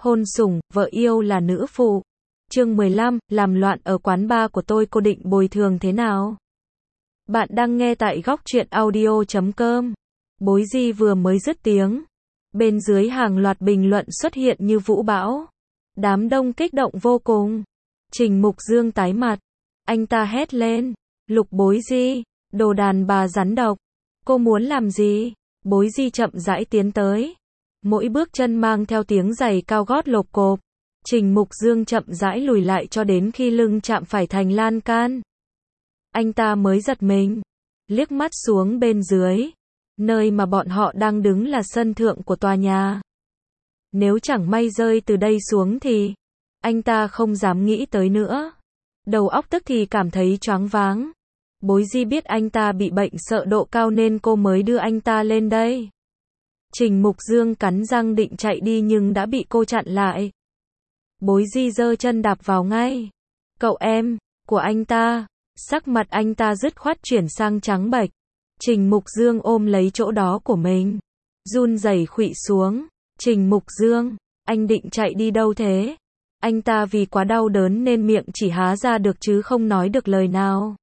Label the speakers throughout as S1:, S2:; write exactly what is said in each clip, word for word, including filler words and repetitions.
S1: Hôn sủng, vợ yêu là nữ phụ. Chương mười lăm, làm loạn ở quán bar của tôi, cô định bồi thường thế nào? Bạn đang nghe tại góc truyện audio chấm com. Bối Di vừa mới dứt tiếng, bên dưới hàng loạt bình luận xuất hiện như vũ bão. Đám đông kích động vô cùng. Trình Mục Dương tái mặt. Anh ta hét lên. Lục Bối Di, đồ đàn bà rắn độc. Cô muốn làm gì? Bối Di chậm rãi tiến tới. Mỗi bước chân mang theo tiếng giày cao gót lộp cộp. Trình Mục Dương chậm rãi lùi lại cho đến khi lưng chạm phải thành lan can. Anh ta mới giật mình. Liếc mắt xuống bên dưới. Nơi mà bọn họ đang đứng là sân thượng của tòa nhà. Nếu chẳng may rơi từ đây xuống thì anh ta không dám nghĩ tới nữa. Đầu óc tức thì cảm thấy choáng váng. Bối Di biết anh ta bị bệnh sợ độ cao nên cô mới đưa anh ta lên đây. Trình Mục Dương cắn răng định chạy đi nhưng đã bị cô chặn lại. Bối Di giơ chân đạp vào ngay. Cậu em, của anh ta. Sắc mặt anh ta dứt khoát chuyển sang trắng bệch. Trình Mục Dương ôm lấy chỗ đó của mình. Run rẩy khuỵu xuống. Trình Mục Dương, anh định chạy đi đâu thế? Anh ta vì quá đau đớn nên miệng chỉ há ra được chứ không nói được lời nào.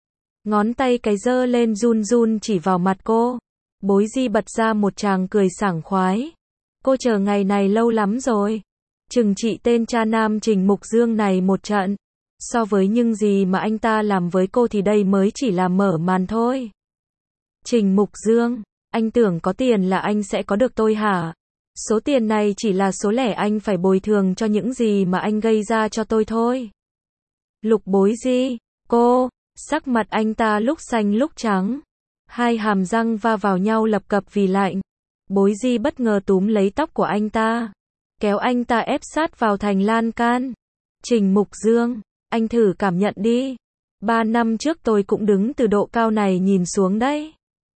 S1: Ngón tay cái giơ lên run run chỉ vào mặt cô. Bối Di bật ra một tràng cười sảng khoái. Cô chờ ngày này lâu lắm rồi. Trừng trị tên cha nam Trình Mục Dương này một trận. So với những gì mà anh ta làm với cô thì đây mới chỉ là mở màn thôi. Trình Mục Dương, anh tưởng có tiền là anh sẽ có được tôi hả? Số tiền này chỉ là số lẻ anh phải bồi thường cho những gì mà anh gây ra cho tôi thôi. Lục Bối Di, cô, sắc mặt anh ta lúc xanh lúc trắng. Hai hàm răng va vào nhau lập cập vì lạnh. Bối Di bất ngờ túm lấy tóc của anh ta. Kéo anh ta ép sát vào thành lan can. Trình Mục Dương, anh thử cảm nhận đi. Ba năm trước tôi cũng đứng từ độ cao này nhìn xuống đấy.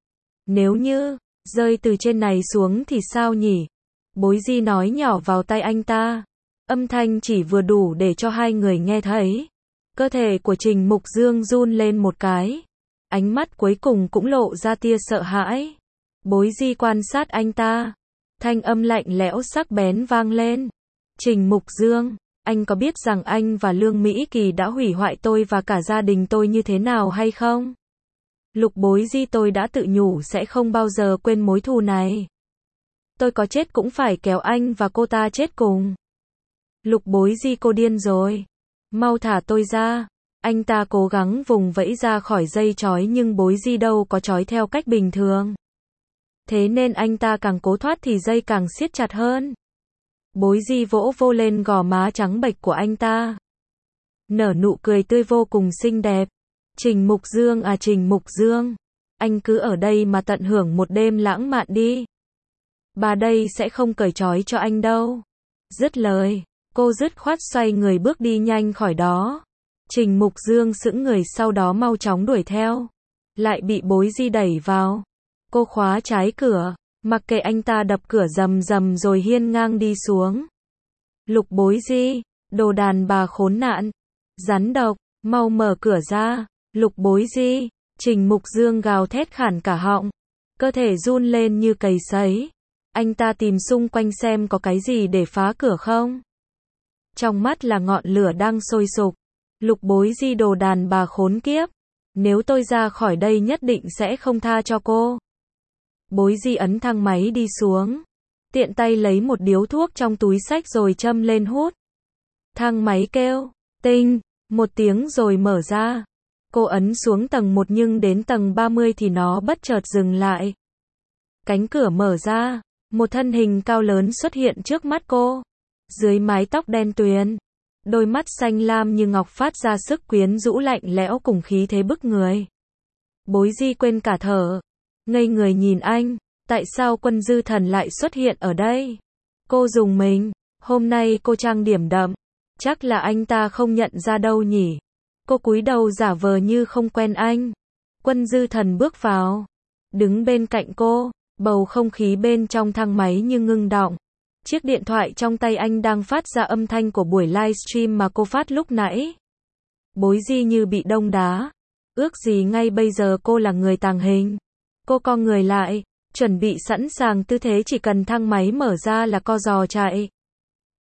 S1: Nếu như rơi từ trên này xuống thì sao nhỉ? Bối Di nói nhỏ vào tai anh ta. Âm thanh chỉ vừa đủ để cho hai người nghe thấy. Cơ thể của Trình Mục Dương run lên một cái. Ánh mắt cuối cùng cũng lộ ra tia sợ hãi. Bối Di quan sát anh ta. Thanh âm lạnh lẽo sắc bén vang lên. Trình Mục Dương, anh có biết rằng anh và Lương Mỹ Kỳ đã hủy hoại tôi và cả gia đình tôi như thế nào hay không? Lục Bối Di, tôi đã tự nhủ sẽ không bao giờ quên mối thù này. Tôi có chết cũng phải kéo anh và cô ta chết cùng. Lục Bối Di, cô điên rồi. Mau thả tôi ra. Anh ta cố gắng vùng vẫy ra khỏi dây trói nhưng Bối Di đâu có trói theo cách bình thường. Thế nên anh ta càng cố thoát thì dây càng siết chặt hơn. Bối Di vỗ vô lên gò má trắng bệch của anh ta. Nở nụ cười tươi vô cùng xinh đẹp. Trình Mục Dương à, Trình Mục Dương. Anh cứ ở đây mà tận hưởng một đêm lãng mạn đi. Bà đây sẽ không cởi trói cho anh đâu. Dứt lời, cô dứt khoát xoay người bước đi nhanh khỏi đó. Trình Mục Dương sững người sau đó mau chóng đuổi theo. Lại bị Bối Di đẩy vào. Cô khóa trái cửa, mặc kệ anh ta đập cửa rầm rầm rồi hiên ngang đi xuống. Lục Bối Di, đồ đàn bà khốn nạn, rắn độc, mau mở cửa ra. Lục Bối Di, Trình Mục Dương gào thét khản cả họng. Cơ thể run lên như cầy sấy. Anh ta tìm xung quanh xem có cái gì để phá cửa không. Trong mắt là ngọn lửa đang sôi sục. Lục Bối Di, đồ đàn bà khốn kiếp. Nếu tôi ra khỏi đây nhất định sẽ không tha cho cô. Bối Di ấn thang máy đi xuống. Tiện tay lấy một điếu thuốc trong túi xách rồi châm lên hút. Thang máy kêu, tinh, một tiếng rồi mở ra. Cô ấn xuống tầng một nhưng đến tầng ba mươi thì nó bất chợt dừng lại. Cánh cửa mở ra. Một thân hình cao lớn xuất hiện trước mắt cô. Dưới mái tóc đen tuyền. Đôi mắt xanh lam như ngọc phát ra sức quyến rũ lạnh lẽo cùng khí thế bức người. Bối Di quên cả thở. Ngây người nhìn anh. Tại sao Quân Dư Thần lại xuất hiện ở đây? Cô rùng mình. Hôm nay cô trang điểm đậm. Chắc là anh ta không nhận ra đâu nhỉ. Cô cúi đầu giả vờ như không quen anh. Quân Dư Thần bước vào. Đứng bên cạnh cô. Bầu không khí bên trong thang máy như ngưng đọng. Chiếc điện thoại trong tay anh đang phát ra âm thanh của buổi livestream mà cô phát lúc nãy. Bối Di như bị đông đá. Ước gì ngay bây giờ cô là người tàng hình. Cô co người lại, chuẩn bị sẵn sàng tư thế chỉ cần thang máy mở ra là co giò chạy.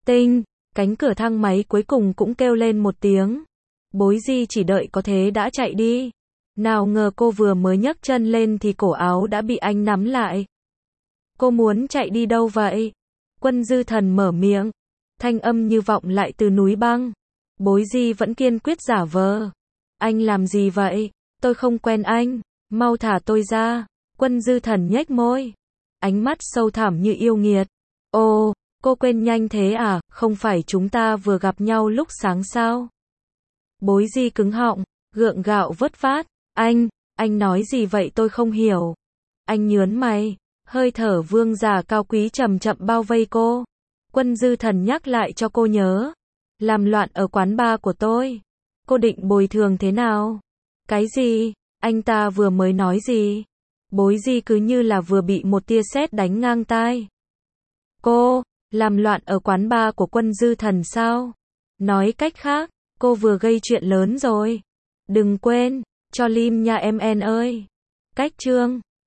S1: Tinh, cánh cửa thang máy cuối cùng cũng kêu lên một tiếng. Bối Di chỉ đợi có thế đã chạy đi. Nào ngờ cô vừa mới nhấc chân lên thì cổ áo đã bị anh nắm lại. Cô muốn chạy đi đâu vậy? Quân Dư Thần mở miệng. Thanh âm như vọng lại từ núi băng. Bối Di vẫn kiên quyết giả vờ. Anh làm gì vậy? Tôi không quen anh. Mau thả tôi ra. Quân Dư Thần nhếch môi. Ánh mắt sâu thẳm như yêu nghiệt. Ồ, cô quên nhanh thế à? Không phải chúng ta vừa gặp nhau lúc sáng sao? Bối Di cứng họng, gượng gạo vất vát. Anh, anh nói gì vậy tôi không hiểu. Anh nhớn mày, hơi thở vương giả cao quý chậm chậm bao vây cô. Quân Dư Thần nhắc lại cho cô nhớ. Làm loạn ở quán bar của tôi. Cô định bồi thường thế nào? Cái gì? Anh ta vừa mới nói gì? Bối Di cứ như là vừa bị một tia sét đánh ngang tai. Cô, làm loạn ở quán bar của Quân Dư Thần sao? Nói cách khác, cô vừa gây chuyện lớn rồi. Đừng quên, cho Lim nha em en ơi. Cách chương